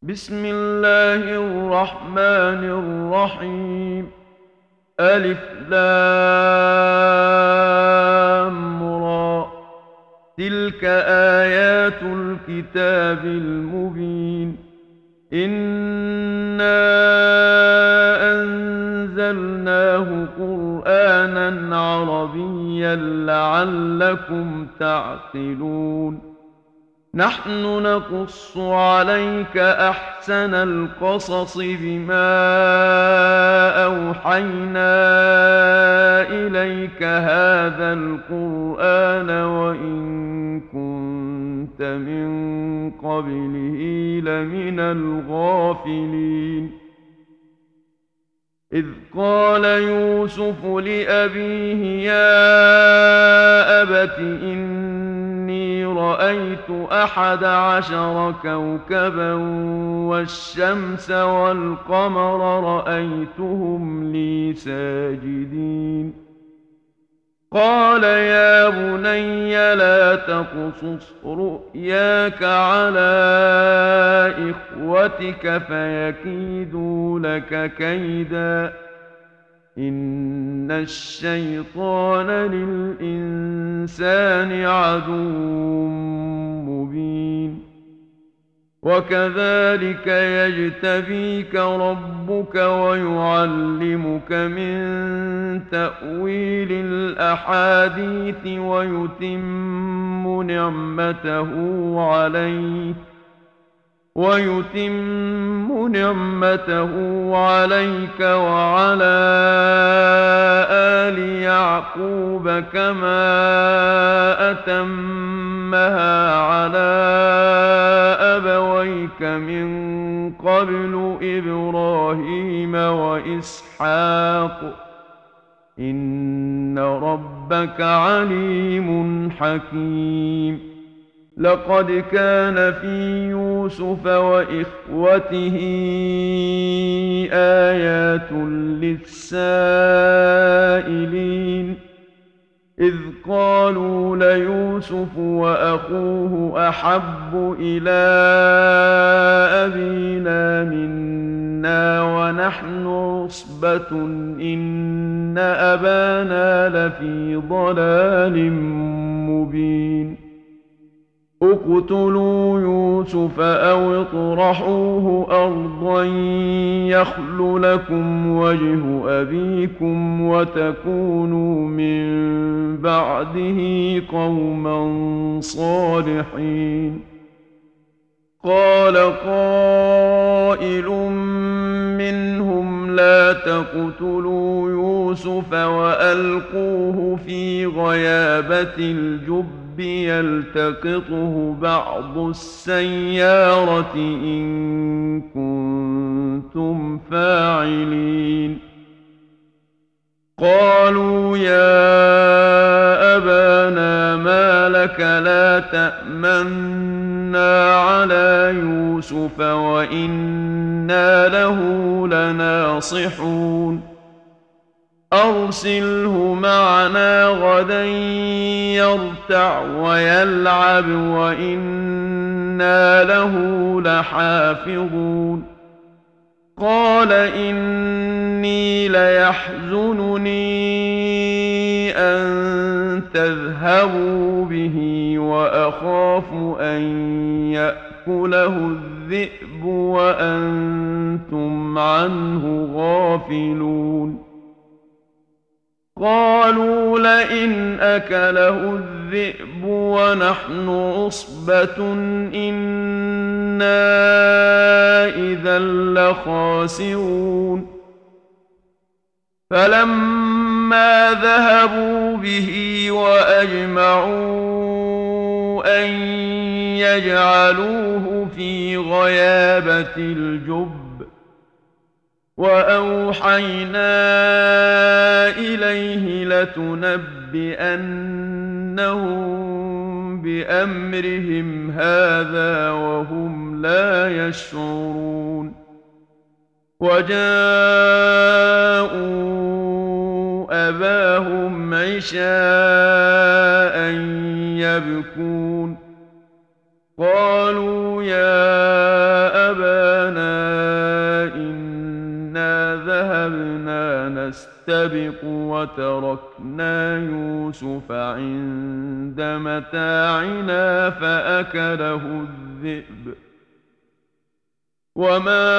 بسم الله الرحمن الرحيم. ألف لام را. تلك آيات الكتاب المبين. إنا أنزلناه قرآنا عربيا لعلكم تعقلون. نحن نقص عليك أحسن القصص بما أوحينا إليك هذا القرآن وإن كنت من قبله لمن الغافلين. إذ قال يوسف لأبيه يا أبت إني رأيت 11 كوكبا والشمس والقمر رأيتهم لي ساجدين. قال يا بني لا تقصص رؤياك على إخوتك فيكيدوا لك كيدا إن الشيطان للإنسان عدو مبين. وكذلك يجتبيك ربك ويعلمك من تأويل الأحاديث ويتم نعمته عليك وعلى آل يعقوب كما أتمها على أبويك من قبل إبراهيم وإسحاق إن ربك عليم حكيم. لقد كان في يوسف وإخوته آيات للسائلين إذ قالوا ليوسف وأخوه أحب إلى أبينا منا ونحن عصبة إن أبانا لفي ضلال مبين. اقتلوا يوسف أو اطرحوه أرضا يخل لكم وجه أبيكم وتكونوا من بعده قوما صالحين. قال قائل منهم لا تقتلوا يوسف وألقوه في غيابة الجب يلتقطه بعض السيارة إن كنتم فاعلين. قالوا يا أبانا ما لك لا تأمنا على يوسف وإنا له لناصحون. أرسله معنا غدا يرتع ويلعب وإنا له لحافظون. قال إني ليحزنني أن تذهبوا به وأخاف أن يأكله الذئب وأنتم عنه غافلون. قالوا لئن أكله الذئب ونحن عصبة إنا إذا لخاسرون. فلما ذهبوا به وأجمعوا أن يجعلوه في غيابة الجب وأوحينا إليه لتنبئنهم بأمرهم هذا وهم لا يشعرون. وجاءوا أباهم عشاء يبكون. قالوا يا أبانا نستبق وتركنا يوسف عند متاعنا فأكله الذئب وما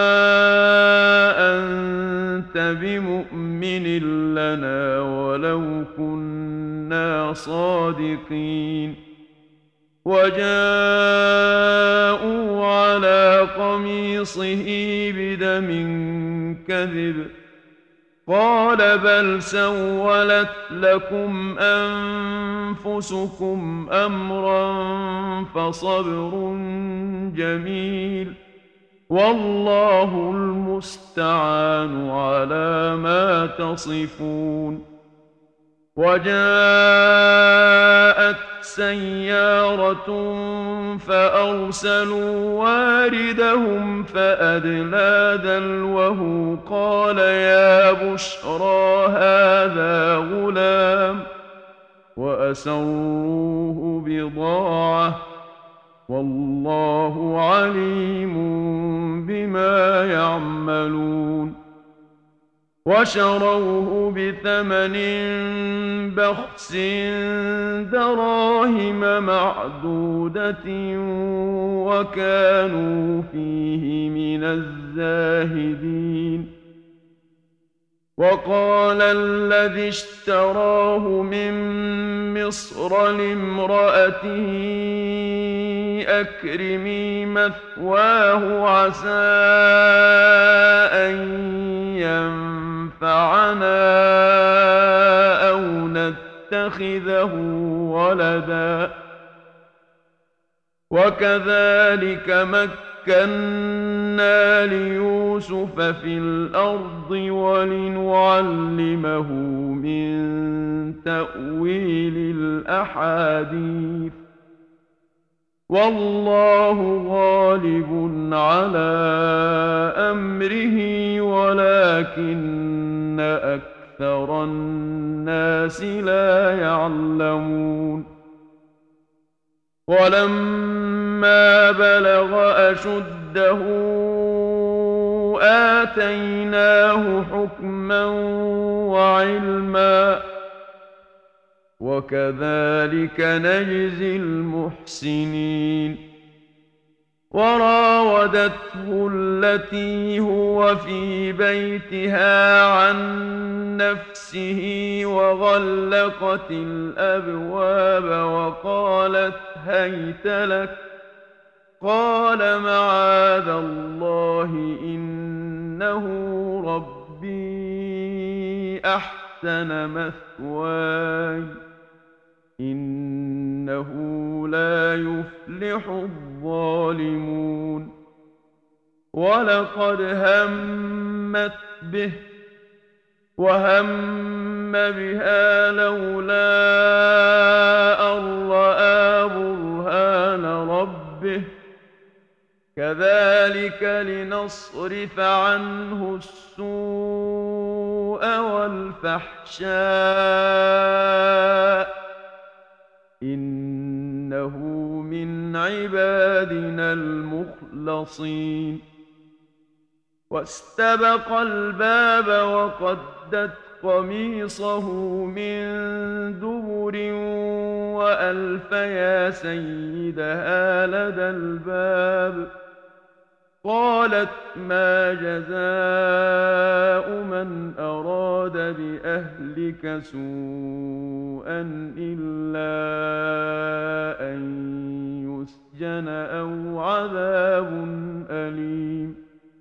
أنت بمؤمن لنا ولو كنا صادقين وجاءوا على قميصه بدم كذب قال بل سولت لكم أنفسكم أمرا فصبر جميل والله المستعان على ما تصفون وجاءت سيارة فأرسلوا واردهم فأدلى دلوه قال يا بشرى هذا غلام وأسروه بضاعة والله عليم بما يعملون وشروه بثمن بخس دراهم معدودة وكانوا فيه من الزاهدين وقال الذي اشتراه من مصر لامرأته أكرمي مثواه عسى أن ينفعنا أو نتخذه ولدا وكذلك مكنا ليوسف في الأرض ولنعلمه من تأويل الأحاديث والله غالب على أمره ولكن أكثر الناس لا يعلمون ولما بلغ أشده آتيناه حكما وعلما وكذلك نجزي المحسنين وراودته التي هو في بيتها عن نفسه وغلقت الأبواب وقالت هيت لك قال معاذ الله إنه ربي أحسن مثواي إنه لا يفلح الظالمون ولقد همت به وهم بها لولا أن رأى برهان ربه كذلك لنصرف عنه السوء والفحشاء إنه من عبادنا المخلصين واستبق الباب وقدت قميصه من دبر وألف يا سيدها لدى الباب قالت ما جزاء من أراد بأهلك سوءا إلا أن يسجن أو عذاب أليم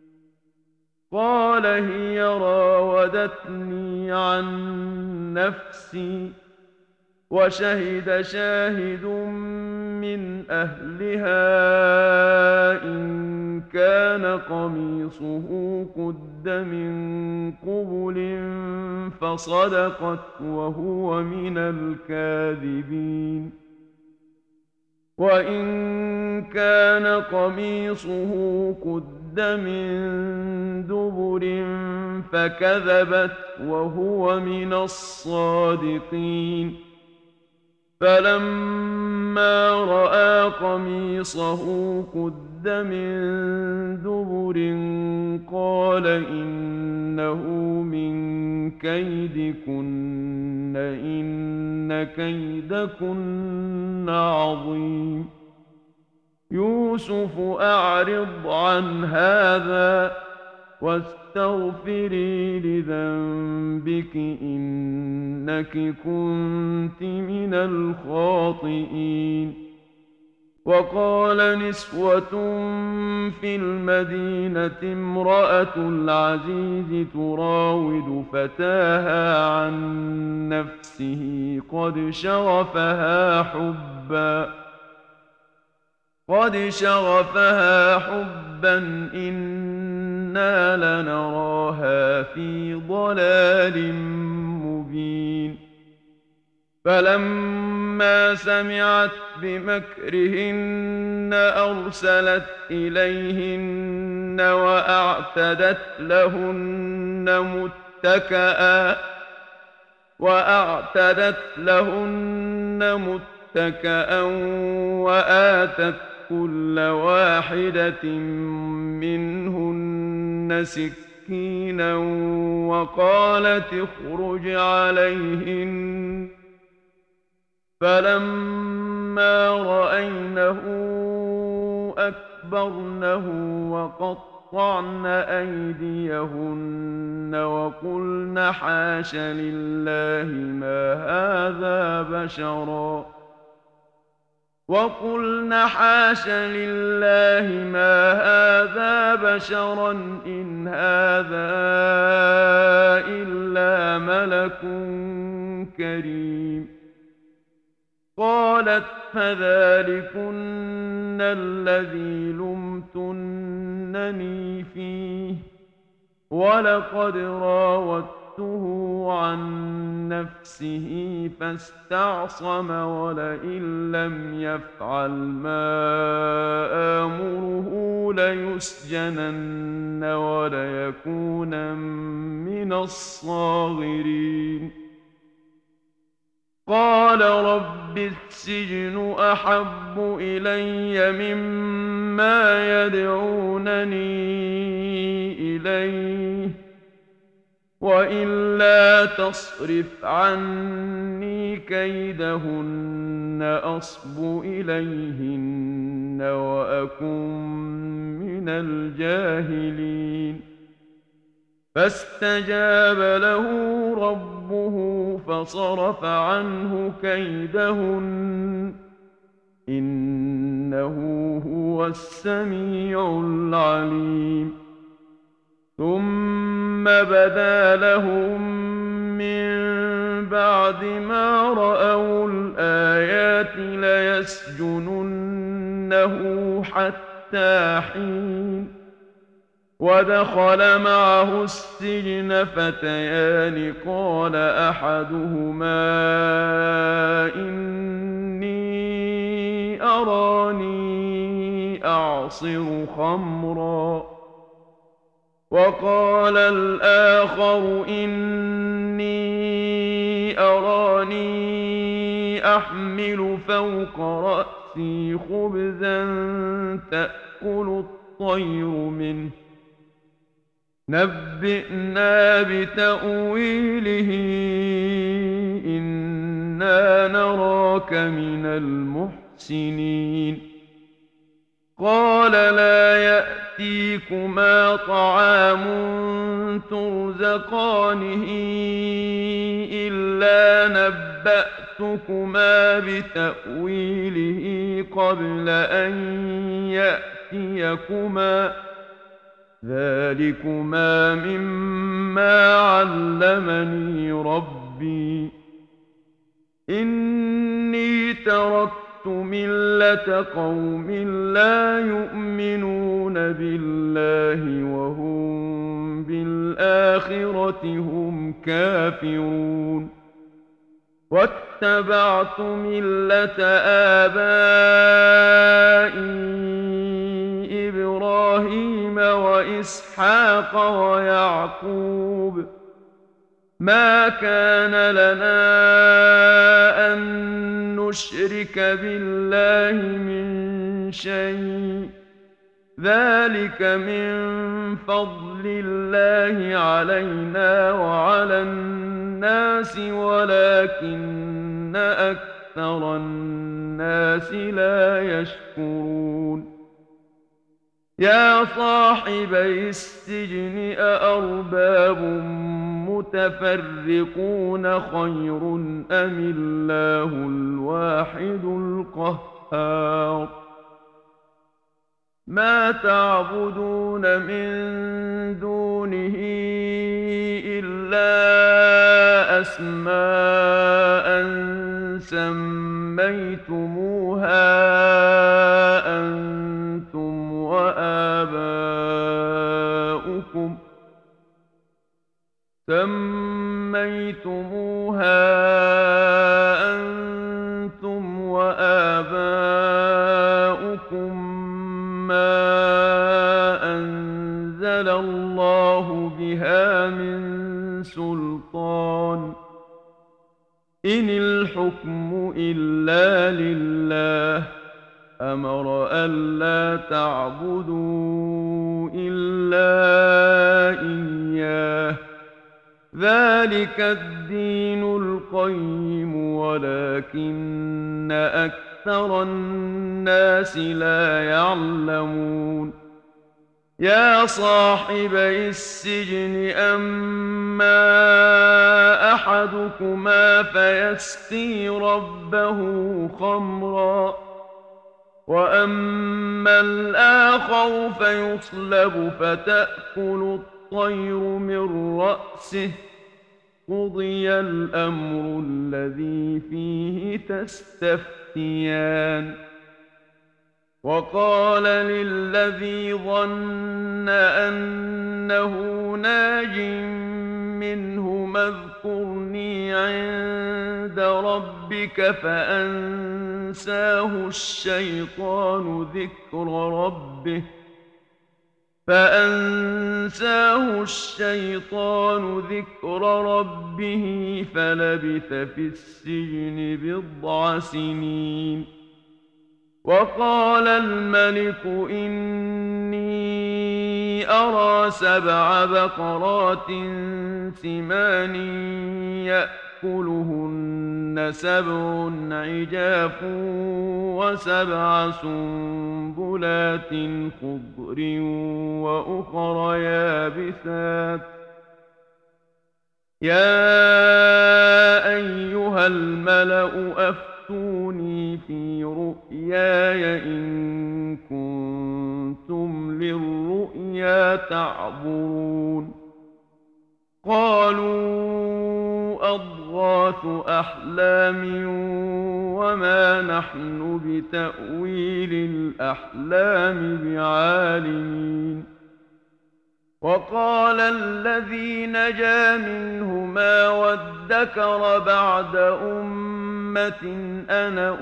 قال هي راودتني عن نفسي وشهد شاهد من أهلها إن كان قميصه قد من قبل فصدقت وهو من الكاذبين وإن كان قميصه قد من دبر فكذبت وهو من الصادقين فلما رأى قميصه قد من دبر قال إنه من كيدكن إن كيدكن عظيم. يوسف أعرض عن هذا واستغفري لذنبك إنك كنت من الخاطئين. وقال نسوة في المدينة امرأة العزيز تراود فتاها عن نفسه قد شغفها حبا إنا لنراها في ضلال مبين. فلما سمعت بمكرهن أرسلت إليهن وأعتدت لهن متكأ وآتت كل واحدة منهن سكينا وقالت اخرج عليهن. فلما رأينه أكبرنه وقطعن أيديهن وقلن حاش لله ما هذا بشرا إن هذا إلا ملك كريم. قالت فذلكن الذي لمتنني فيه ولقد راودته عن نفسه فاستعصم ولئن لم يفعل ما آمره ليسجنن وليكونن من الصاغرين. قال رب السجن أحب إلي مما يدعونني إليه وإلا تصرف عني كيدهن أصب إليهن وأكن من الجاهلين. فاستجاب له ربه فصرف عنه كيدهن إنه هو السميع العليم. ثم بدا لهم من بعد ما رأوا الآيات ليسجننه حتى حين. ودخل معه السجن فتيان قال أحدهما إني أراني أعصر خمرا وقال الآخر إني أراني أحمل فوق رأسي خبزا تأكل الطير منه نبئنا بتأويله إنا نراك من المحسنين. قال لا يأتيكما طعام ترزقانه إلا نبأتكما بتأويله قبل أن يأتيكما ذلكما مما علمني ربي إني تركت ملة قوم لا يؤمنون بالله وهم بالآخرة هم كافرون. واتبعت ملة آبائي إبراهيم وإسحاق ويعقوب ما كان لنا أن نشرك بالله من شيء ذلك من فضل الله علينا وعلى الناس ولكن أكثر الناس لا يشكرون يا صاحبي السجن أأرباب متفرقون خير أم الله الواحد القهار ما تعبدون من دونه إلا أسماء سميتموها أنتم وآباؤكم ما أنزل الله بها من سلطان إن الحكم إلا لله أمر ألا تعبدوا إلا إياه ذلك الدين القيم ولكن أكثر الناس لا يعلمون يا صاحبي السجن أما أحدكما فيسقي ربه خمرا وأما الآخر فيصلب فتأكل الطير من رأسه قضي الأمر الذي فيه تستفتيان وقال للذي ظن أنه ناج منهما اذكرني عند ربك فأنساه الشيطان ذكر ربه فلبث في السجن بضع سنين وقال الملك إني أرى 7 بقرات سمان يأكلهن 7 عجاف و7 سنبلات خضر وأخر يابسات يا أيها الملأ أفتوني في رؤياي إن كنتم للرؤيا تعبرون قالوا أضغاث أحلام وما نحن بتأويل الأحلام بعالمين وقال الذي نجا منهما وادكر بعد أمة أنا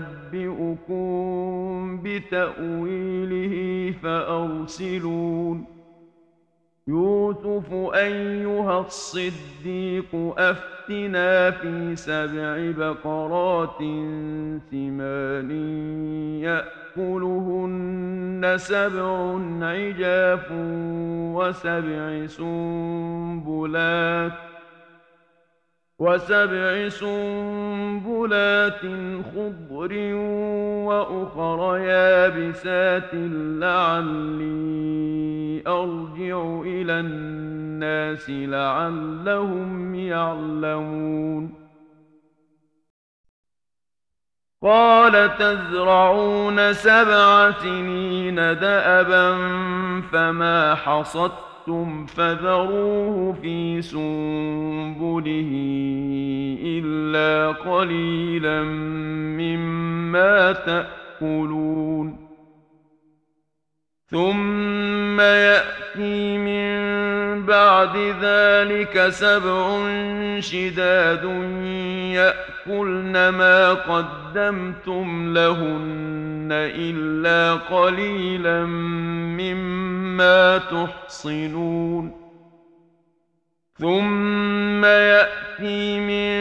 أنبئكم بتأويله فأرسلون يوسف أيها الصديق أفتنا في 7 بقرات سمان يأكلهن 7 عجاف و7 سنبلات خضر وأخر يابسات لعلي أرجع إلى الناس لعلهم يعلمون قال تزرعون 7 سنين دأبا فما حصدتم فذروه في سنبله إلا قليلا مما تأكلون ثم يأتي من بعد ذلك 7 شداد يأكلن ما قدمتم لهن إلا قليلا مما تحصنون ثم يأتي من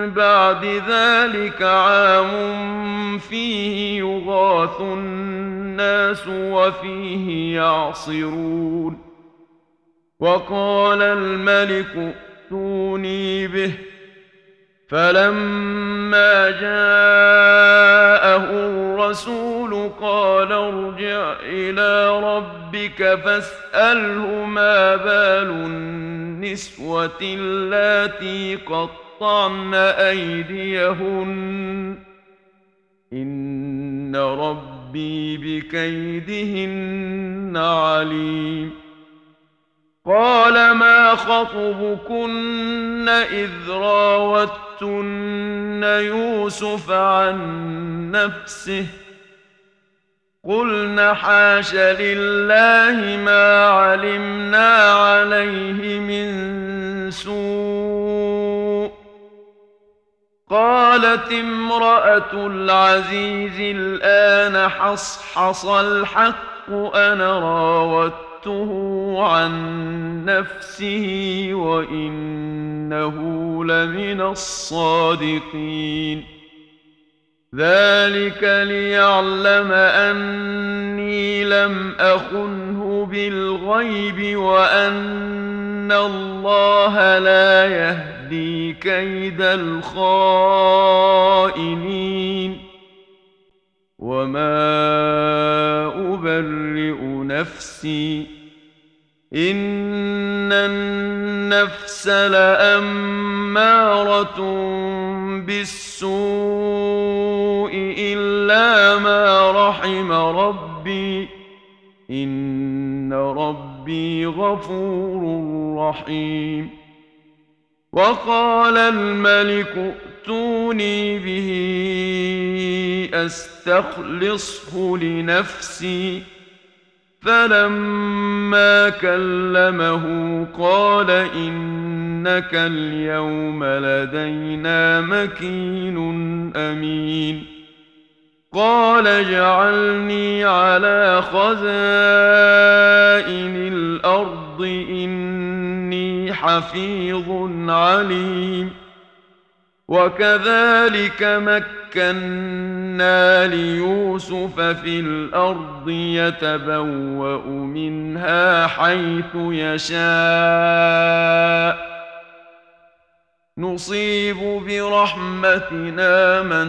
بعد ذلك عام فيه يغاث الناس وفيه يعصرون. وقال الملك ائتوني به، فلما جاءه الرسول قال ارجع إلى ربك فاسأله ما بال النسوة اللاتي قطعن أيديهن إن ربي بكيدهن عليم. قال ما خطبكن إذ راوتن يوسف عن نفسه قلن حاش لله ما علمنا عليه من سوء. قالت امرأة العزيز الآن حصحص الحق أنا راودته عن نفسه وإنه لمن الصادقين. ذلك ليعلم أني لم أخنه بالغيب وأن الله لا يهدي كيد الخائنين. وما أبرئ نفسي إن النفس لأمارة بالسوء إلا ما رحم ربي إن ربي غفور رحيم. وقال الملك ائتوني به أستخلصه لنفسي. فلما كلمه قال إنك اليوم لدينا مكين أمين. قال اجعلني على خزائن الأرض إني حفيظ عليم. وكذلك مكنا ليوسف في الأرض يتبوأ منها حيث يشاء نصيب برحمتنا من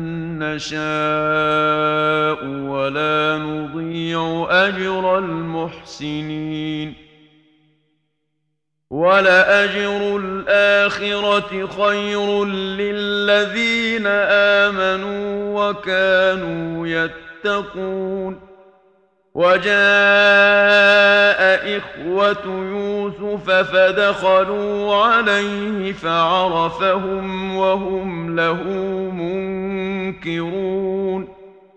نشاء ولا نضيع أجر المحسنين. ولأجر الآخرة خير للذين آمنوا وكانوا يتقون. وجاء إخوة يوسف فدخلوا عليه فعرفهم وهم له منكرون.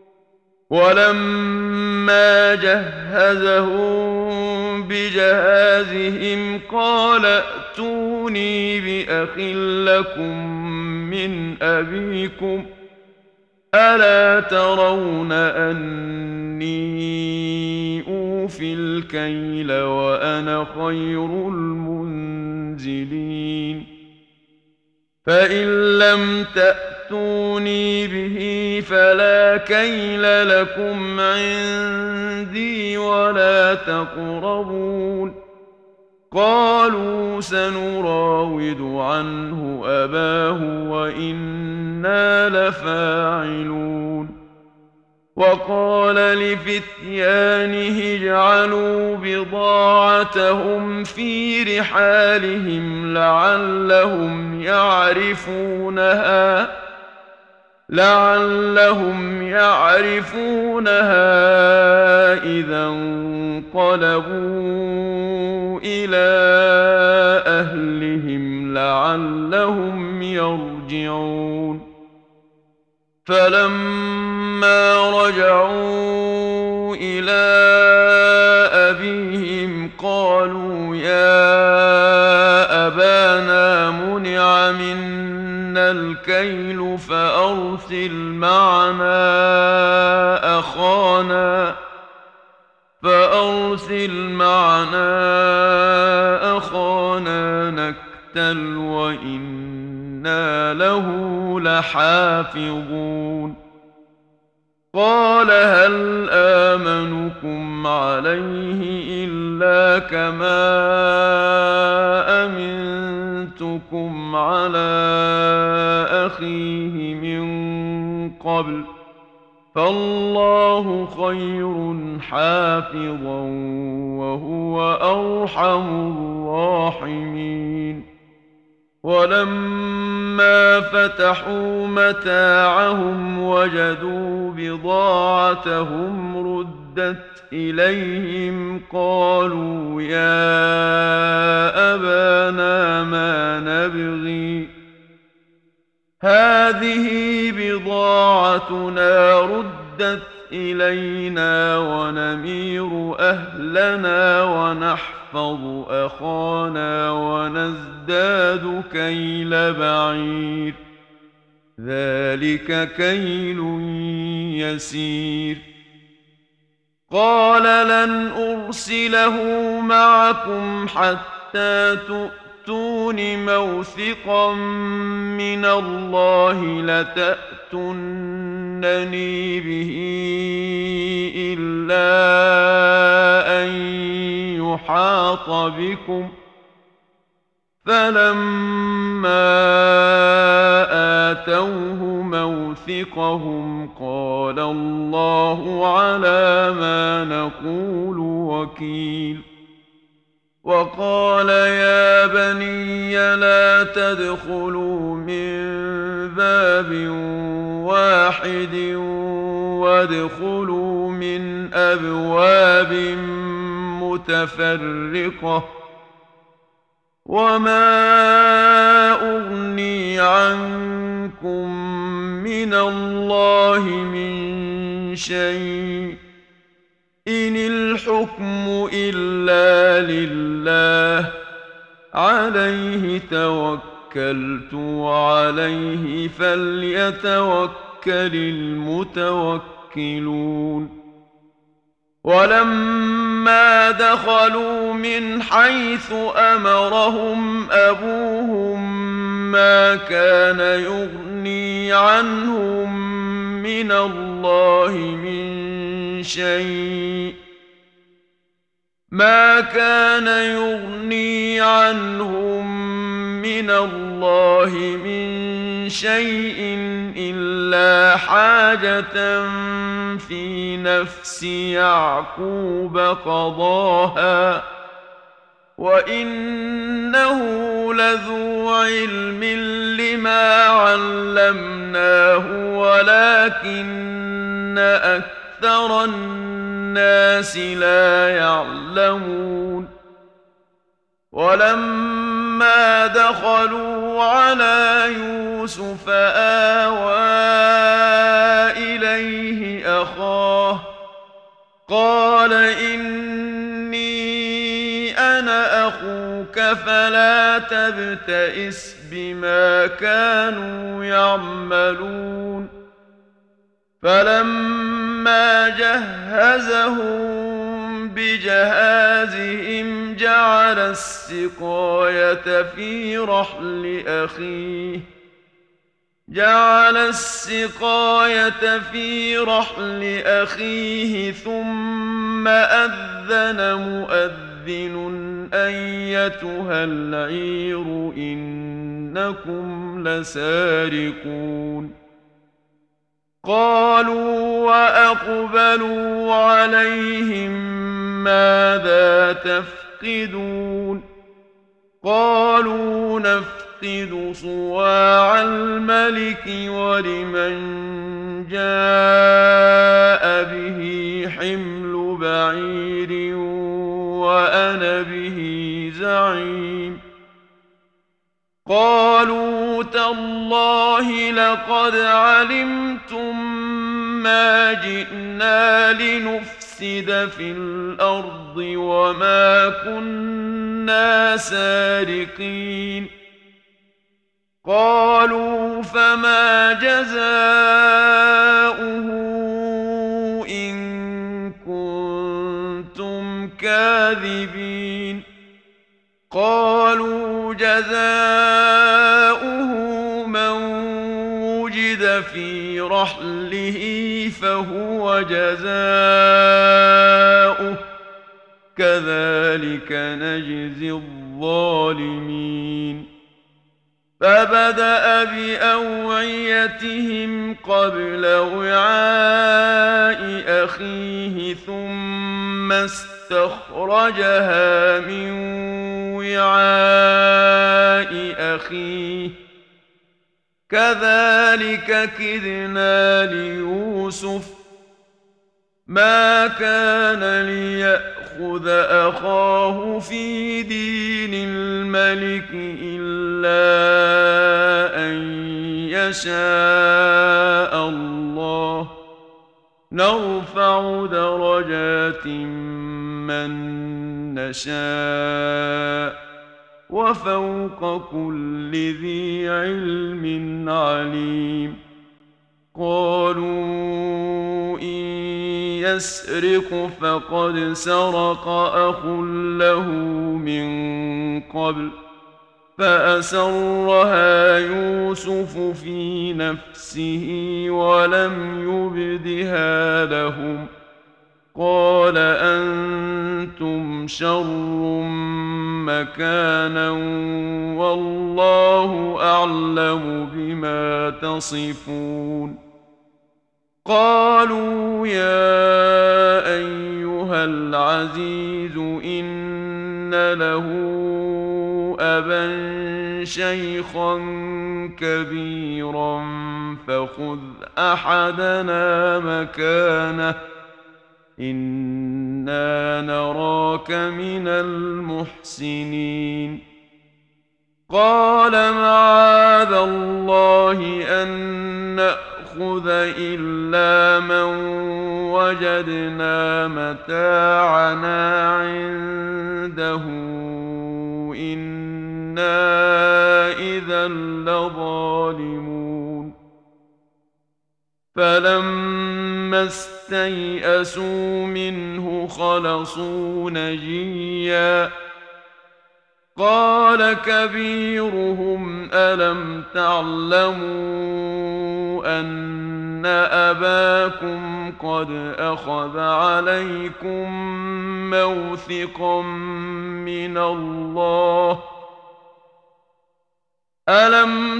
ولما جهزهم بجهازهم قال ائتوني بأخ لكم من أبيكم ألا ترون أني أوفي الكيل وأنا خير المنزلين. فإن لم تأتوني به فلا كيل لكم عندي ولا تقربون. قالوا سنراود عنه أباه وإنا لفاعلون. وقال لفتيانه اجعلوا بضاعتهم في رحالهم لعلهم يعرفونها إذا انقلبوا إلى أهلهم لعلهم يرجعون. فلما رجعوا إلى أبيهم قالوا يا أبانا منع منا الكيل فأرسل معنا أخانا نكتل وإنا له لحافظون. قال هل آمنكم عليه إلا كما أمنتكم على أخيه من قبل فالله خير حافظا وهو أرحم الراحمين. ولما فتحوا متاعهم وجدوا بضاعتهم ردت إليهم قالوا يا أبانا ما نبغي هذه بضاعتنا ردت إلينا ونمير أهلنا ونحفظ أخانا ونزداد كيل بعير ذلك كيل يسير. قال لن أرسله معكم حتى تؤتون موثقا من الله لتأتونني به إلا أن يحاط بكم فلما آتوه موثقهم قال الله على ما نقول وكيل. وقال يا بني لا تدخلوا من باب واحد وادخلوا من أبواب متفرقة وما أغني عنكم من الله من شيء إن الحكم إلا لله عليه توكلت وعليه فليتوكل المتوكلون. ولما دخلوا من حيث أمرهم أبوهم ما كان يغني عنهم من الله من شيء ما كان يغني عنهم من الله من شيء إلا حاجة في نفس يعقوب قضاها وإنه لذو علم لما علمناه ولكن أكثر الناس لا يعلمون. ولما دخلوا على يوسف آوى إليه أخاه قال إني أنا أخوك فلا تبتئس بما كانوا يعملون. فلما جهزهم بجهازهم جعل السقاية في رحل أخيه ثم أذن مؤذن أيتها العير إنكم لسارقون. قالوا وأقبلوا عليهم ماذا تفقدون قالوا نفقد صواع الملك ولمن جاء به حمل بعير وأنا به زعيم. قالوا تالله لقد علمتم ما جئنا لنفسد في الأرض وما كنا سارقين. قالوا فما جزاؤه إن كنتم كاذبين. قالوا جزاؤه من وجد في رحله فهو جزاؤه كذلك نجزي الظالمين فبدأ بأوعيتهم قبل وعاء أخيه ثم استخرجها من وعاء أخيه كذلك كدنا ليوسف ما كان ليأخذ أخاه في دين الملك إلا أن يشاء الله نرفع درجات من نشاء وفوق كل ذي علم عليم قالوا إن يسرق فقد سرق أخ له من قبل فأسرها يوسف في نفسه ولم يبدها لهم قال أنتم شر مكانا والله أعلم بما تصفون قالوا يا أيها العزيز إن له أبا شيخا كبيرا فخذ أحدنا مكانه إنا نراك من المحسنين قال معاذ الله أن نأخذ إلا من وجدنا متاعنا عنده إنا إذا لظالمون فلما استيئسوا منه خلصوا نجيا قال كبيرهم ألم تعلموا أن أباكم قد أخذ عليكم موثقا من الله ألم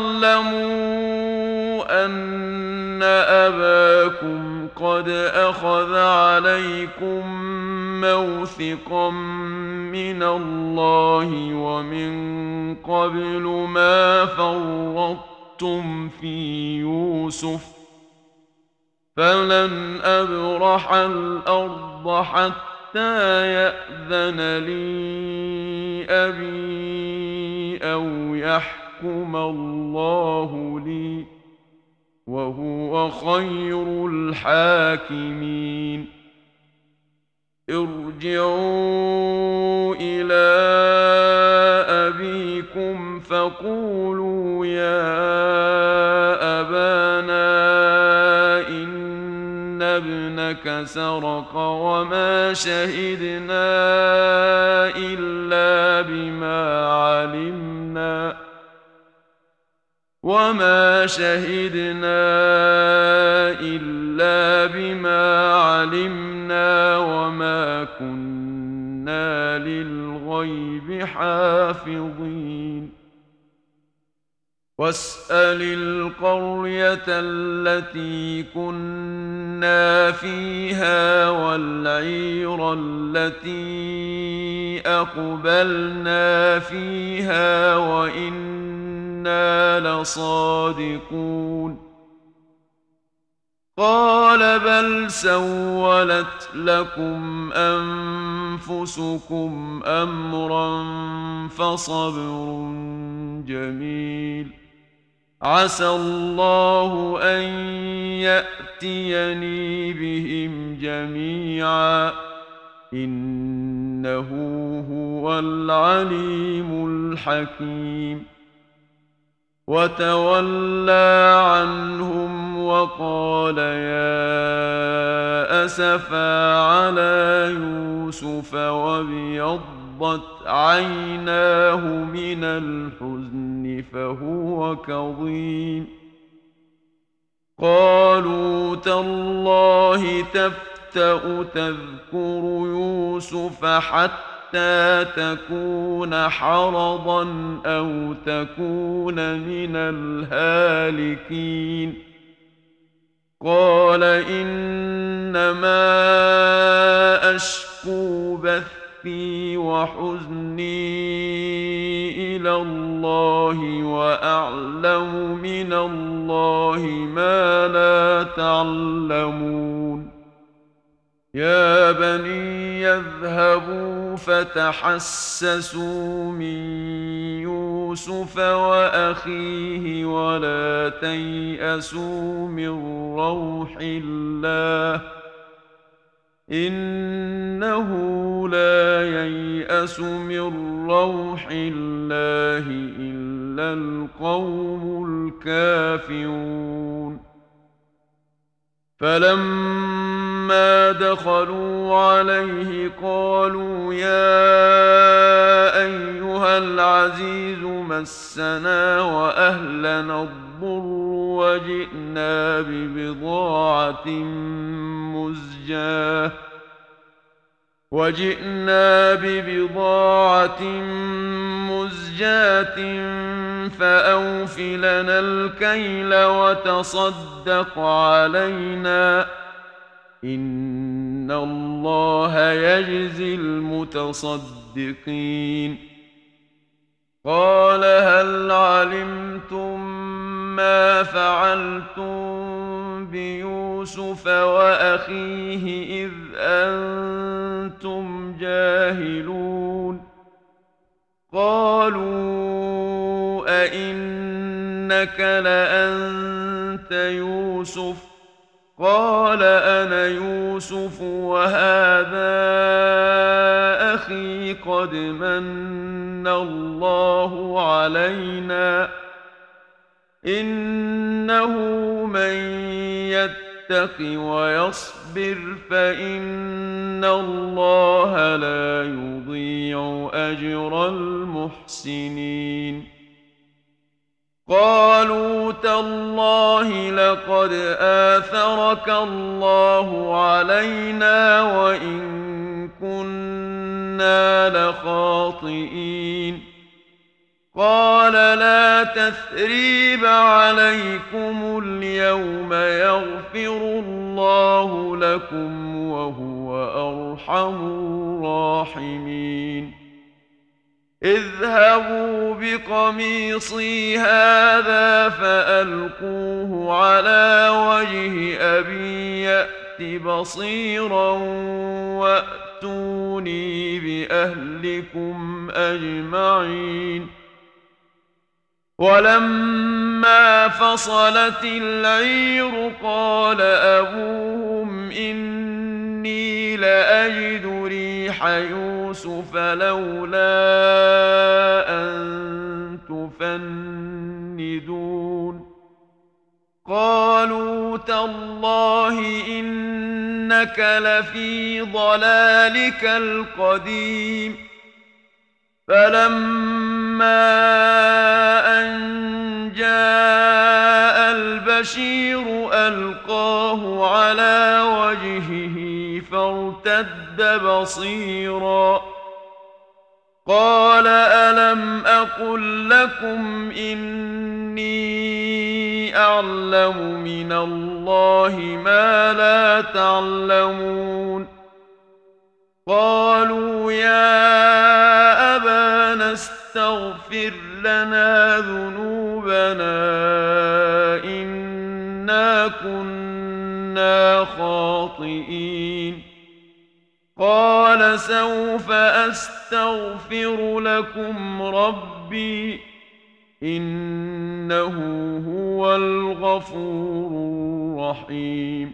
تعلموا أن أباكم قد أخذ عليكم موثقا من الله ومن قبل ما فرطتم في يوسف فلن أبرح الأرض حتى يأذن لي أبي أو يحكم الله لي وهو خير الحاكمين ارجعوا إلى أبيكم فقولوا يا أبانا إن ابنك سرق وما شهدنا إلا بما علمنا وما كنا للغيب حافظين واسأل القرية التي كنا فيها والعير التي أقبلنا فيها وإنا لصادقون قال بل سولت لكم أنفسكم أمرا فصبر جميل عسى الله أن يأتيني بهم جميعا إنه هو العليم الحكيم وتولى عنهم وقال يا أسفا على يوسف وابيضت عيناه من الحزن فهو كظيم قالوا تالله تفتأ تذكر يوسف حتى تكون حرضا أو تكون من الهالكين قال إنما أشكو بثي وحزني إلى الله وأعلم من الله ما لا تعلمون يا بني يذهبوا فتحسسوا من يوسف وأخيه ولا تيأسوا من روح الله إنه لا ييأس من روح الله إلا القوم الكافرون فلما دخلوا عليه قالوا يا أيها العزيز مسنا وأهلنا الضر وجئنا ببضاعة مزجاة فأوف لنا الكيل وتصدق علينا إن الله يجزي المتصدقين قال هل علمتم ما فعلتم بيوسف وأخيه إذ أنتم جاهلون قالوا أئنك لأنت يوسف قال أنا يوسف وهذا أخي قد من الله علينا إنه من يتق ويصبر فإن الله لا يضيع أجر المحسنين قالوا تالله لقد آثرك الله علينا وإن كنا لخاطئين قال لا تثريب عليكم اليوم يغفر الله لكم وهو أرحم الراحمين اذهبوا بقميصي هذا فألقوه على وجه أبي يأت بصيرا وأتوني بأهلكم أجمعين ولما فصلت العير قال أبوهم إني لأجد ريح يوسف لولا أن تفندون قالوا تالله إنك لفي ضلالك القديم فلما أن جاء البشير ألقاه على وجهه فارتد بصيرا قال ألم أقل لكم إني أعلم من الله ما لا تعلمون قالوا يا أبانا استغفر لنا ذنوبنا إنا كنا خاطئين قال سوف أستغفر لكم ربي إنه هو الغفور الرحيم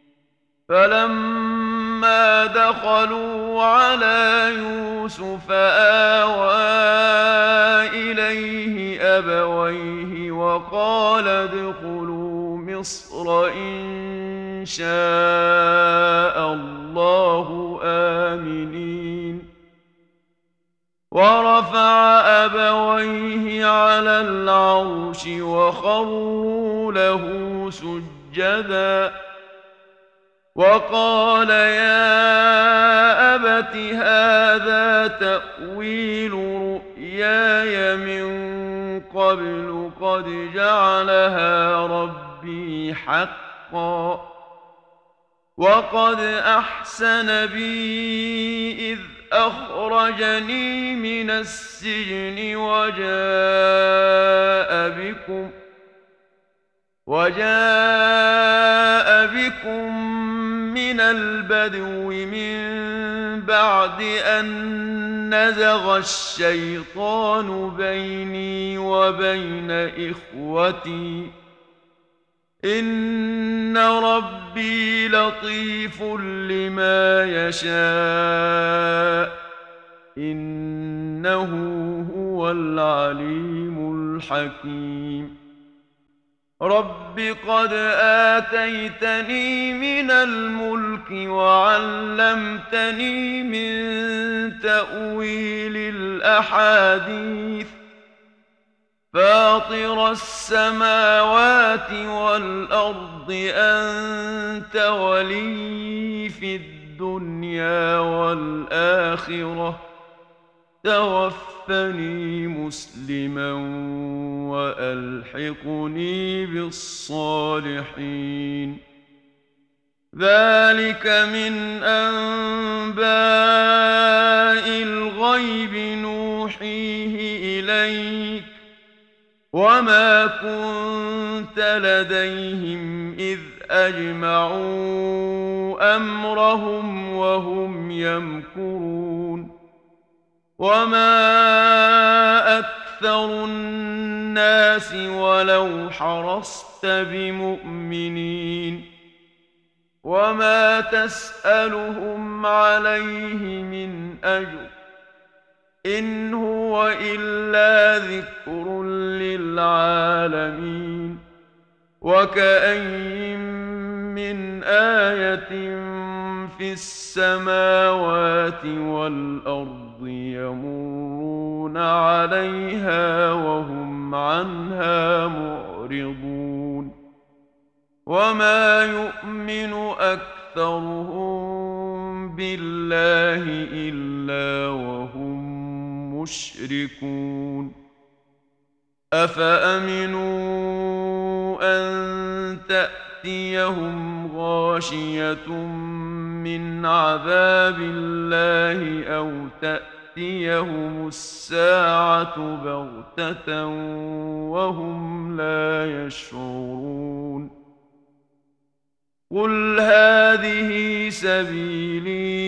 فلما دخلوا على يوسف آوى إليه أبويه وقال ادخلوا مصر إن شاء الله آمنين ورفع أبويه على العرش وخروا له سجدا سجدا وقال يا أبت هذا تأويل رؤياي من قبل قد جعلها ربي حقا وقد أحسن بي إذ أخرجني من السجن وجاء بكم من البدو من بعد أن نزغ الشيطان بيني وبين إخوتي إن ربي لطيف لما يشاء إنه هو العليم الحكيم رب قد آتيتني من الملك وعلمتني من تأويل الأحاديث فاطر السماوات والأرض أنت ولي في الدنيا والآخرة توفني مسلما وألحقني بالصالحين ذلك من أنباء الغيب نوحيه إليك وما كنت لديهم إذ أجمعوا أمرهم وهم يمكرون وما أكثر الناس ولو حرصت بمؤمنين وما تسألهم عليه من أجر إن هو إلا ذكر للعالمين وكأين من آية في السماوات والأرض يمرون عليها وهم عنها معرضون وما يؤمن أكثرهم بالله إلا وهم مشركون أفأمنوا أن تأتيهم غاشية من عذاب الله أو تأتيهم الساعة بغتة وهم لا يشعرون قل هذه سبيلي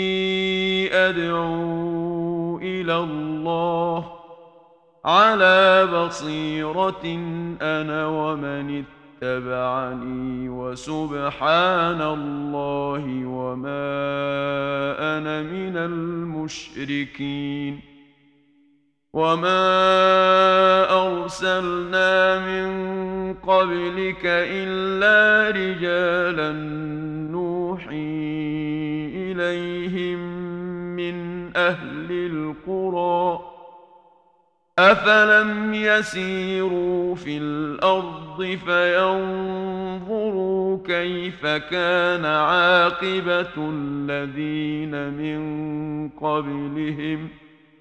أدعو إلى الله على بصيرة أنا ومن اتبعني وسبحان الله وما أنا من المشركين وما أرسلنا من قبلك إلا رجالا نوحي إليهم من أهل القرى أفلم يسيروا في الأرض فينظروا كيف كان عاقبة الذين من قبلهم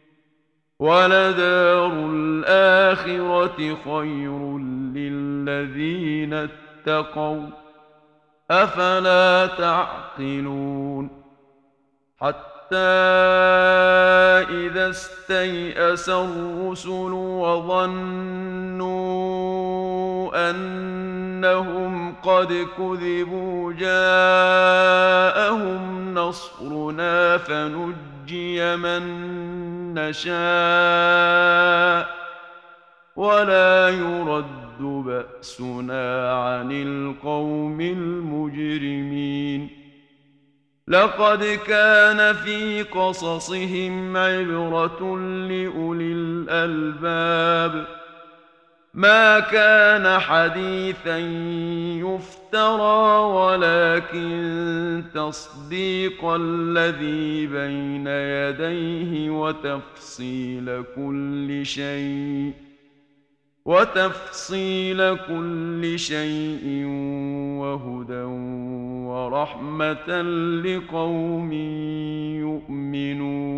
ولدار الآخرة خير للذين اتقوا أفلا تعقلون حتى إذا استيأس الرسل وظنوا أنهم قد كذبوا جاءهم نصرنا فنجي من نشاء ولا يرد بأسنا عن القوم المجرمين لقد كان في قصصهم عبرة لأولي الألباب ما كان حديثا يفترى ولكن تصديق الذي بين يديه وتفصيل كل شيء وتفصيل كل شيء وهدى ورحمة لقوم يؤمنون.